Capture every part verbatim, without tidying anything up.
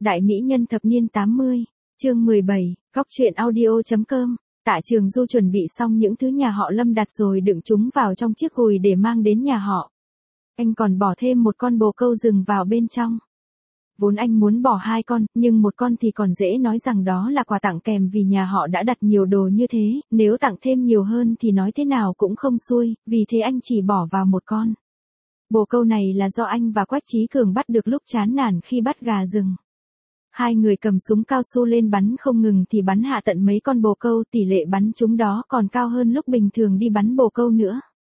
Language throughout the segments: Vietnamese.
Đại mỹ nhân thập niên tám mươi, chương mười bảy, góc truyện audio chấm com. Tạ Trường Du chuẩn bị xong những thứ nhà họ Lâm đặt rồi đựng chúng vào trong chiếc gùi để mang đến nhà họ. Anh còn bỏ thêm một con bồ câu rừng vào bên trong. Vốn anh muốn bỏ hai con, nhưng một con thì còn dễ nói rằng đó là quà tặng kèm vì nhà họ đã đặt nhiều đồ như thế, nếu tặng thêm nhiều hơn thì nói thế nào cũng không xuôi, vì thế anh chỉ bỏ vào một con. Bồ câu này là do anh và Quách Chí Cường bắt được lúc chán nản khi bắt gà rừng. Hai người cầm súng cao su lên bắn không ngừng thì bắn hạ tận mấy con bồ câu, tỷ lệ bắn chúng đó còn cao hơn lúc bình thường đi bắn bồ câu nữa.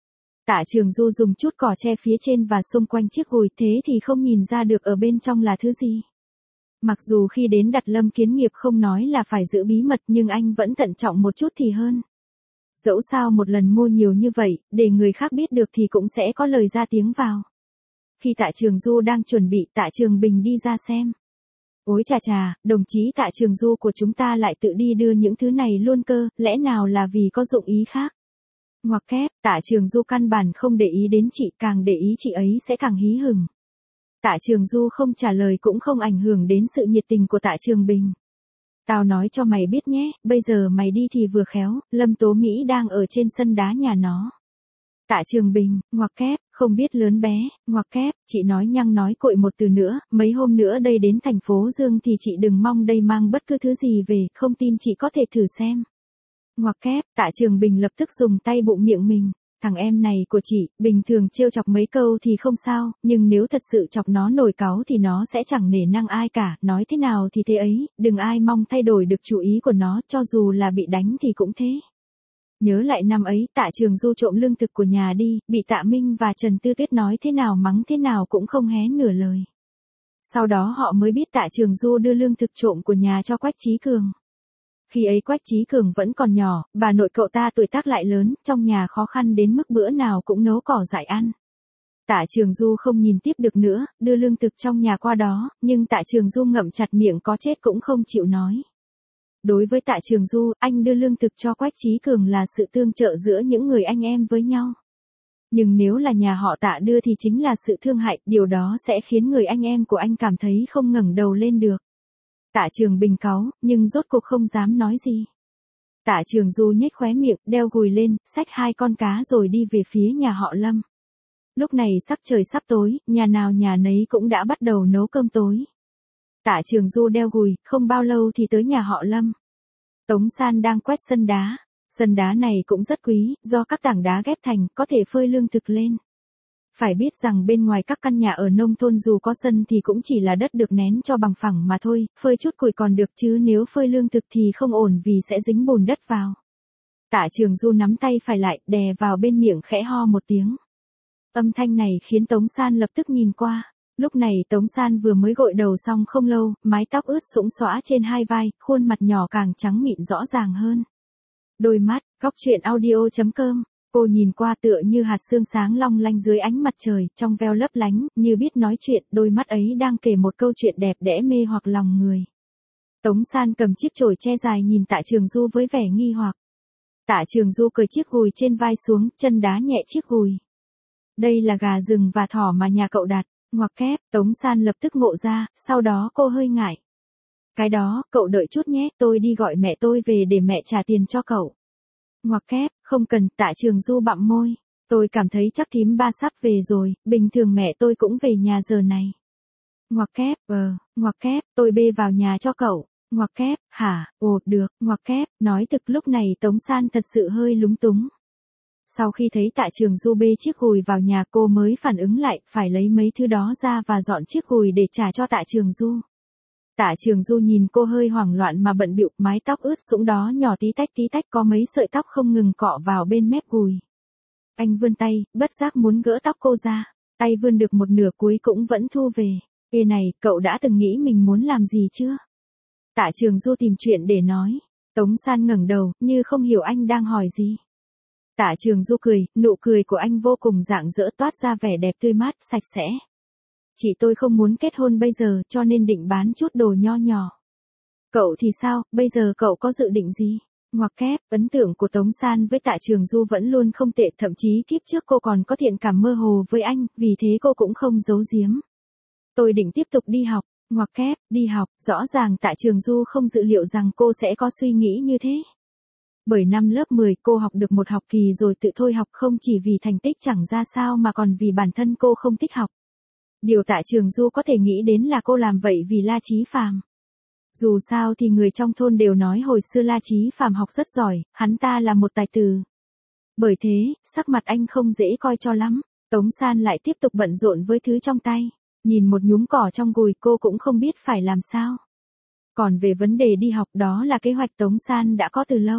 Tạ Trường Du dùng chút cỏ che phía trên và xung quanh chiếc gùi, thế thì không nhìn ra được ở bên trong là thứ gì. Mặc dù khi đến đặt Lâm Kiến Nghiệp không nói là phải giữ bí mật, nhưng anh vẫn thận trọng một chút thì hơn. Dẫu sao một lần mua nhiều như vậy, để người khác biết được thì cũng sẽ có lời ra tiếng vào. Khi Tạ Trường Du đang chuẩn bị, Tạ Trường Bình đi ra xem. Ôi chà chà, đồng chí Tạ Trường Du của chúng ta lại tự đi đưa những thứ này luôn cơ, lẽ nào là vì có dụng ý khác? Ngoặc kép, Tạ Trường Du căn bản không để ý đến chị, càng để ý chị ấy sẽ càng hí hửng. Tạ Trường Du không trả lời cũng không ảnh hưởng đến sự nhiệt tình của Tạ Trường Bình. Tao nói cho mày biết nhé, bây giờ mày đi thì vừa khéo, Lâm Tố Mỹ đang ở trên sân đá nhà nó. Tạ Trường Bình, ngoặc kép, không biết lớn bé, ngoặc kép, chị nói nhăng nói cội một từ nữa, mấy hôm nữa đây đến thành phố Dương thì chị đừng mong đây mang bất cứ thứ gì về, không tin chị có thể thử xem. Ngoặc kép, Tạ Trường Bình lập tức dùng tay bụng miệng mình. Thằng em này của chị, bình thường trêu chọc mấy câu thì không sao, nhưng nếu thật sự chọc nó nổi cáu thì nó sẽ chẳng nể năng ai cả, nói thế nào thì thế ấy, đừng ai mong thay đổi được chủ ý của nó, cho dù là bị đánh thì cũng thế. Nhớ lại năm ấy, Tạ Trường Du trộm lương thực của nhà đi, bị Tạ Minh và Trần Tư Tuyết nói thế nào mắng thế nào cũng không hé nửa lời. Sau đó họ mới biết Tạ Trường Du đưa lương thực trộm của nhà cho Quách Chí Cường. Khi ấy Quách Chí Cường vẫn còn nhỏ, bà nội cậu ta tuổi tác lại lớn, trong nhà khó khăn đến mức bữa nào cũng nấu cỏ dại ăn. Tạ Trường Du không nhìn tiếp được nữa, đưa lương thực trong nhà qua đó, nhưng Tạ Trường Du ngậm chặt miệng có chết cũng không chịu nói. Đối với Tạ Trường Du, anh đưa lương thực cho Quách Chí Cường là sự tương trợ giữa những người anh em với nhau. Nhưng nếu là nhà họ Tạ đưa thì chính là sự thương hại, điều đó sẽ khiến người anh em của anh cảm thấy không ngẩng đầu lên được. Tạ Trường Bình cáu, nhưng rốt cuộc không dám nói gì. Tạ Trường Du nhếch khóe miệng, đeo gùi lên, xách hai con cá rồi đi về phía nhà họ Lâm. Lúc này sắc trời sắp tối, nhà nào nhà nấy cũng đã bắt đầu nấu cơm tối. Tạ Trường Du đeo gùi, không bao lâu thì tới nhà họ Lâm. Tống San đang quét sân đá. Sân đá này cũng rất quý, do các tảng đá ghép thành, có thể phơi lương thực lên. Phải biết rằng bên ngoài các căn nhà ở nông thôn dù có sân thì cũng chỉ là đất được nén cho bằng phẳng mà thôi, phơi chút củi còn được chứ nếu phơi lương thực thì không ổn vì sẽ dính bùn đất vào. Tạ Trường Du nắm tay phải lại, đè vào bên miệng khẽ ho một tiếng. Âm thanh này khiến Tống San lập tức nhìn qua. Lúc này Tống San vừa mới gội đầu xong không lâu, mái tóc ướt sũng xõa trên hai vai, khuôn mặt nhỏ càng trắng mịn rõ ràng hơn. Đôi mắt, góc truyện audio chấm com. Cô nhìn qua tựa như hạt sương sáng long lanh dưới ánh mặt trời, trong veo lấp lánh, như biết nói chuyện, đôi mắt ấy đang kể một câu chuyện đẹp đẽ mê hoặc lòng người. Tống San cầm chiếc chổi che dài nhìn Tạ Trường Du với vẻ nghi hoặc. Tạ Trường Du cởi chiếc gùi trên vai xuống, chân đá nhẹ chiếc gùi. Đây là gà rừng và thỏ mà nhà cậu đặt, ngoặc kép, Tống San lập tức ngộ ra, sau đó cô hơi ngại. Cái đó, cậu đợi chút nhé, tôi đi gọi mẹ tôi về để mẹ trả tiền cho cậu. Ngoặc kép, không cần, Tạ Trường Du bặm môi. Tôi cảm thấy chắc thím ba sắp về rồi, bình thường mẹ tôi cũng về nhà giờ này. Ngoặc kép, ờ, ngoặc kép, tôi bê vào nhà cho cậu. Ngoặc kép, hả, ồ, được, ngoặc kép, nói thực lúc này Tống San thật sự hơi lúng túng. Sau khi thấy Tạ Trường Du bê chiếc gùi vào nhà cô mới phản ứng lại, phải lấy mấy thứ đó ra và dọn chiếc gùi để trả cho Tạ Trường Du. Tạ Trường Du nhìn cô hơi hoảng loạn mà bận bịu, mái tóc ướt sũng đó nhỏ tí tách tí tách có mấy sợi tóc không ngừng cọ vào bên mép gùi. Anh vươn tay, bất giác muốn gỡ tóc cô ra, tay vươn được một nửa cuối cũng vẫn thu về. Ê này, cậu đã từng nghĩ mình muốn làm gì chưa? Tạ Trường Du tìm chuyện để nói. Tống San ngẩng đầu, như không hiểu anh đang hỏi gì. Tạ Trường Du cười, nụ cười của anh vô cùng rạng rỡ toát ra vẻ đẹp tươi mát, sạch sẽ. Chị tôi không muốn kết hôn bây giờ cho nên định bán chút đồ nho nhỏ. Cậu thì sao, bây giờ cậu có dự định gì? Ngoặc kép, ấn tượng của Tống San với Tạ Trường Du vẫn luôn không tệ, thậm chí kiếp trước cô còn có thiện cảm mơ hồ với anh, vì thế cô cũng không giấu giếm. Tôi định tiếp tục đi học, Ngoặc kép, đi học, rõ ràng Tạ Trường Du không dự liệu rằng cô sẽ có suy nghĩ như thế. Bởi năm lớp mười cô học được một học kỳ rồi tự thôi học không chỉ vì thành tích chẳng ra sao mà còn vì bản thân cô không thích học. Điều Tạ Trường Du có thể nghĩ đến là cô làm vậy vì La Chí Phàm. Dù sao thì người trong thôn đều nói hồi xưa La Chí Phàm học rất giỏi, hắn ta là một tài tử. Bởi thế, sắc mặt anh không dễ coi cho lắm. Tống San lại tiếp tục bận rộn với thứ trong tay. Nhìn một nhúm cỏ trong gùi cô cũng không biết phải làm sao. Còn về vấn đề đi học đó là kế hoạch Tống San đã có từ lâu.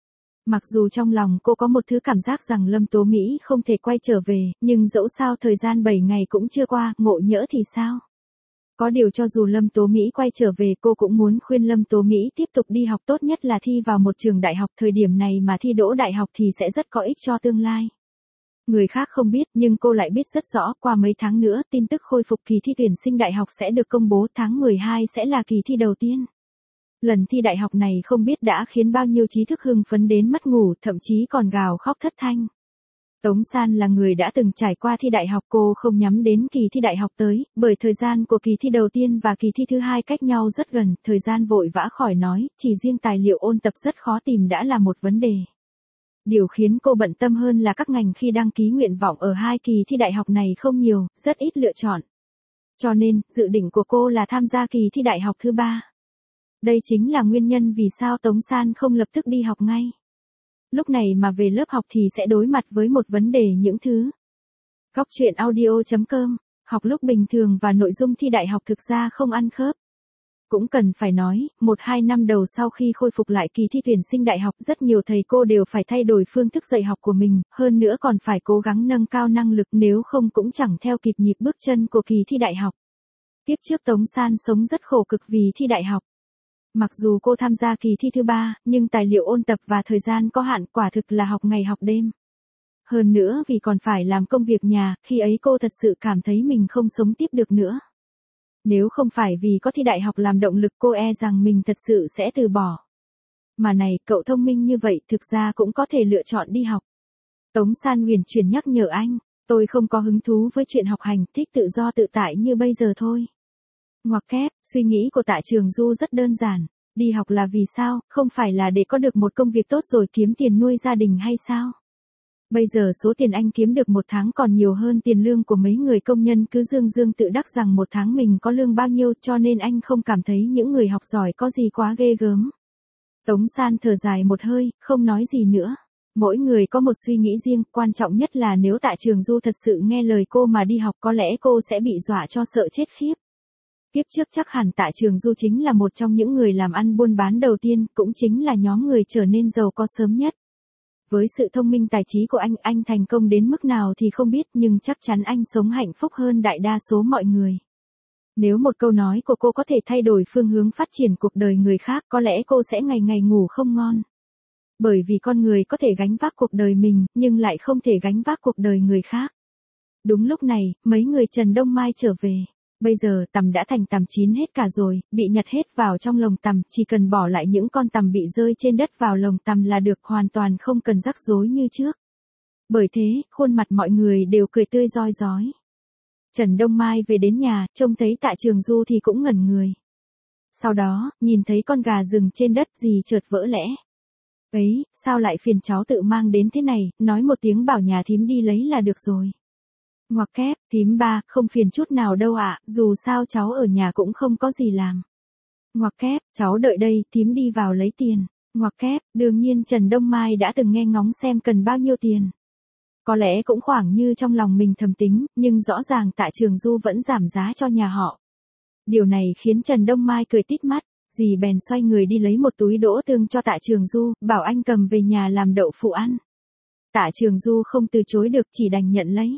Mặc dù trong lòng cô có một thứ cảm giác rằng Lâm Tố Mỹ không thể quay trở về, nhưng dẫu sao thời gian bảy ngày cũng chưa qua, ngộ nhỡ thì sao? Có điều cho dù Lâm Tố Mỹ quay trở về cô cũng muốn khuyên Lâm Tố Mỹ tiếp tục đi học, tốt nhất là thi vào một trường đại học, thời điểm này mà thi đỗ đại học thì sẽ rất có ích cho tương lai. Người khác không biết nhưng cô lại biết rất rõ, qua mấy tháng nữa tin tức khôi phục kỳ thi tuyển sinh đại học sẽ được công bố, tháng mười hai sẽ là kỳ thi đầu tiên. Lần thi đại học này không biết đã khiến bao nhiêu trí thức hưng phấn đến mất ngủ, thậm chí còn gào khóc thất thanh. Tống San là người đã từng trải qua thi đại học, cô không nhắm đến kỳ thi đại học tới, bởi thời gian của kỳ thi đầu tiên và kỳ thi thứ hai cách nhau rất gần, thời gian vội vã khỏi nói, chỉ riêng tài liệu ôn tập rất khó tìm đã là một vấn đề. Điều khiến cô bận tâm hơn là các ngành khi đăng ký nguyện vọng ở hai kỳ thi đại học này không nhiều, rất ít lựa chọn. Cho nên, dự định của cô là tham gia kỳ thi đại học thứ ba. Đây chính là nguyên nhân vì sao Tống San không lập tức đi học ngay. Lúc này mà về lớp học thì sẽ đối mặt với một vấn đề những thứ. Góc truyện audio chấm com, học lúc bình thường và nội dung thi đại học thực ra không ăn khớp. Cũng cần phải nói, một hai năm đầu sau khi khôi phục lại kỳ thi tuyển sinh đại học, rất nhiều thầy cô đều phải thay đổi phương thức dạy học của mình, hơn nữa còn phải cố gắng nâng cao năng lực, nếu không cũng chẳng theo kịp nhịp bước chân của kỳ thi đại học. Tiếp trước Tống San sống rất khổ cực vì thi đại học. Mặc dù cô tham gia kỳ thi thứ ba, nhưng tài liệu ôn tập và thời gian có hạn, quả thực là học ngày học đêm. Hơn nữa vì còn phải làm công việc nhà, khi ấy cô thật sự cảm thấy mình không sống tiếp được nữa. Nếu không phải vì có thi đại học làm động lực, cô e rằng mình thật sự sẽ từ bỏ. Mà này, cậu thông minh như vậy thực ra cũng có thể lựa chọn đi học. Tống San huyền chuyển nhắc nhở anh, tôi không có hứng thú với chuyện học hành, thích tự do tự tại như bây giờ thôi. Ngoặc kép, suy nghĩ của Tạ Trường Du rất đơn giản. Đi học là vì sao, không phải là để có được một công việc tốt rồi kiếm tiền nuôi gia đình hay sao? Bây giờ số tiền anh kiếm được một tháng còn nhiều hơn tiền lương của mấy người công nhân cứ dương dương tự đắc rằng một tháng mình có lương bao nhiêu, cho nên anh không cảm thấy những người học giỏi có gì quá ghê gớm. Tống San thở dài một hơi, không nói gì nữa. Mỗi người có một suy nghĩ riêng, quan trọng nhất là nếu Tạ Trường Du thật sự nghe lời cô mà đi học có lẽ cô sẽ bị dọa cho sợ chết khiếp. Tiếp trước chắc hẳn Tạ Trường Du chính là một trong những người làm ăn buôn bán đầu tiên, cũng chính là nhóm người trở nên giàu có sớm nhất. Với sự thông minh tài trí của anh, anh thành công đến mức nào thì không biết, nhưng chắc chắn anh sống hạnh phúc hơn đại đa số mọi người. Nếu một câu nói của cô có thể thay đổi phương hướng phát triển cuộc đời người khác, có lẽ cô sẽ ngày ngày ngủ không ngon. Bởi vì con người có thể gánh vác cuộc đời mình, nhưng lại không thể gánh vác cuộc đời người khác. Đúng lúc này, mấy người Trần Đông Mai trở về. Bây giờ tằm đã thành tằm chín hết cả rồi, bị nhặt hết vào trong lồng tằm, chỉ cần bỏ lại những con tằm bị rơi trên đất vào lồng tằm là được, hoàn toàn không cần rắc rối như trước. Bởi thế, khuôn mặt mọi người đều cười tươi rói rói. Trần Đông Mai về đến nhà, trông thấy Tạ Trường Du thì cũng ngẩn người. Sau đó, nhìn thấy con gà rừng trên đất, dì chợt vỡ lẽ. Ấy, sao lại phiền cháu tự mang đến thế này, nói một tiếng bảo nhà thím đi lấy là được rồi. Ngoặc kép, thím ba, không phiền chút nào đâu ạ, dù sao cháu ở nhà cũng không có gì làm. Ngoặc kép, cháu đợi đây, thím đi vào lấy tiền. Ngoặc kép, đương nhiên Trần Đông Mai đã từng nghe ngóng xem cần bao nhiêu tiền. Có lẽ cũng khoảng như trong lòng mình thầm tính, nhưng rõ ràng Tạ Trường Du vẫn giảm giá cho nhà họ. Điều này khiến Trần Đông Mai cười tít mắt, dì bèn xoay người đi lấy một túi đỗ tương cho Tạ Trường Du, bảo anh cầm về nhà làm đậu phụ ăn. Tạ Trường Du không từ chối được, chỉ đành nhận lấy.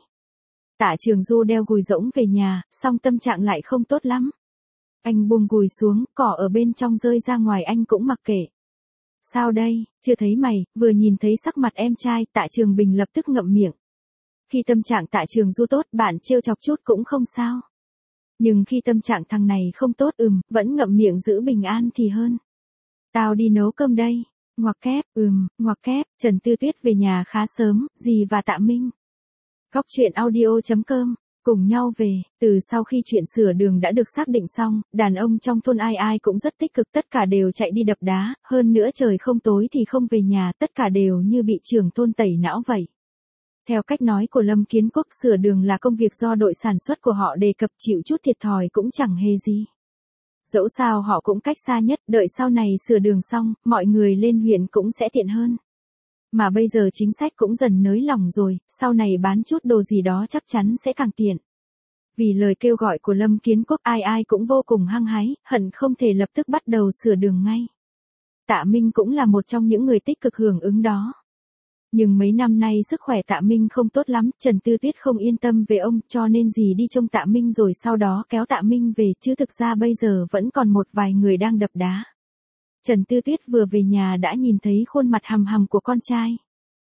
Tạ Trường Du đeo gùi rỗng về nhà, song tâm trạng lại không tốt lắm. Anh buông gùi xuống, cỏ ở bên trong rơi ra ngoài anh cũng mặc kệ. Sao đây, chưa thấy mày, vừa nhìn thấy sắc mặt em trai, Tạ Trường Bình lập tức ngậm miệng. Khi tâm trạng Tạ Trường Du tốt, bạn trêu chọc chút cũng không sao. Nhưng khi tâm trạng thằng này không tốt, ừm, vẫn ngậm miệng giữ bình an thì hơn. Tao đi nấu cơm đây. Ngoặc kép, ừm, ngoặc kép, Trần Tư Tuyết về nhà khá sớm, dì và Tạ Minh. Góc truyện audio chấm com cùng nhau về. Từ sau khi chuyện sửa đường đã được xác định xong, đàn ông trong thôn ai ai cũng rất tích cực, tất cả đều chạy đi đập đá, hơn nữa trời không tối thì không về nhà, tất cả đều như bị trưởng thôn tẩy não vậy. Theo cách nói của Lâm Kiến Quốc, sửa đường là công việc do đội sản xuất của họ đề cập, chịu chút thiệt thòi cũng chẳng hề gì. Dẫu sao họ cũng cách xa nhất, đợi sau này sửa đường xong, mọi người lên huyện cũng sẽ tiện hơn. Mà bây giờ chính sách cũng dần nới lỏng rồi, sau này bán chút đồ gì đó chắc chắn sẽ càng tiện. Vì lời kêu gọi của Lâm Kiến Quốc, ai ai cũng vô cùng hăng hái, hận không thể lập tức bắt đầu sửa đường ngay. Tạ Minh cũng là một trong những người tích cực hưởng ứng đó. Nhưng mấy năm nay sức khỏe Tạ Minh không tốt lắm, Trần Tư Tuyết không yên tâm về ông, cho nên dì đi trông Tạ Minh rồi sau đó kéo Tạ Minh về, chứ thực ra bây giờ vẫn còn một vài người đang đập đá. Trần Tư Tuyết vừa về nhà đã nhìn thấy khuôn mặt hầm hầm của con trai.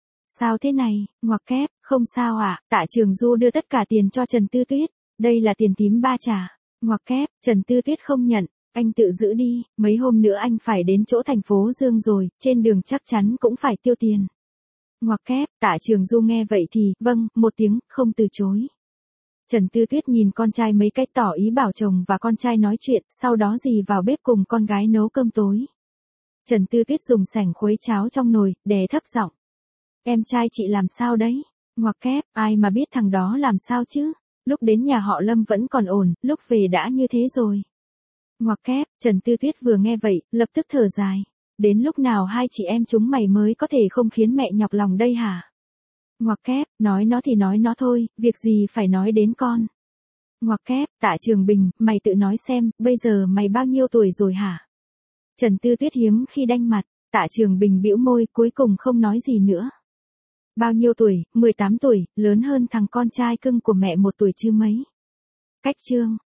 Sao thế này, ngoặc kép, không sao à? Tạ Trường Du đưa tất cả tiền cho Trần Tư Tuyết. Đây là tiền thím ba trả. Ngoặc kép, Trần Tư Tuyết không nhận, anh tự giữ đi, mấy hôm nữa anh phải đến chỗ thành phố Dương rồi, trên đường chắc chắn cũng phải tiêu tiền. Ngoặc kép, Tạ Trường Du nghe vậy thì, vâng, một tiếng, không từ chối. Trần Tư Tuyết nhìn con trai mấy cách tỏ ý bảo chồng và con trai nói chuyện, sau đó dì vào bếp cùng con gái nấu cơm tối. Trần Tư Tuyết dùng sảnh khuấy cháo trong nồi, đè thấp giọng. Em trai chị làm sao đấy? Ngoặc kép, ai mà biết thằng đó làm sao chứ? Lúc đến nhà họ Lâm vẫn còn ổn, lúc về đã như thế rồi. Ngoặc kép, Trần Tư Tuyết vừa nghe vậy, lập tức thở dài. Đến lúc nào hai chị em chúng mày mới có thể không khiến mẹ nhọc lòng đây hả? Ngoặc kép, nói nó thì nói nó thôi, việc gì phải nói đến con. Ngoặc kép, Tạ Trường Bình, mày tự nói xem, bây giờ mày bao nhiêu tuổi rồi hả? Trần Tư Tuyết hiếm khi đanh mặt, Tạ Trường Bình bĩu môi, cuối cùng không nói gì nữa. Bao nhiêu tuổi? mười tám tuổi, lớn hơn thằng con trai cưng của mẹ một tuổi chứ mấy. Cách chương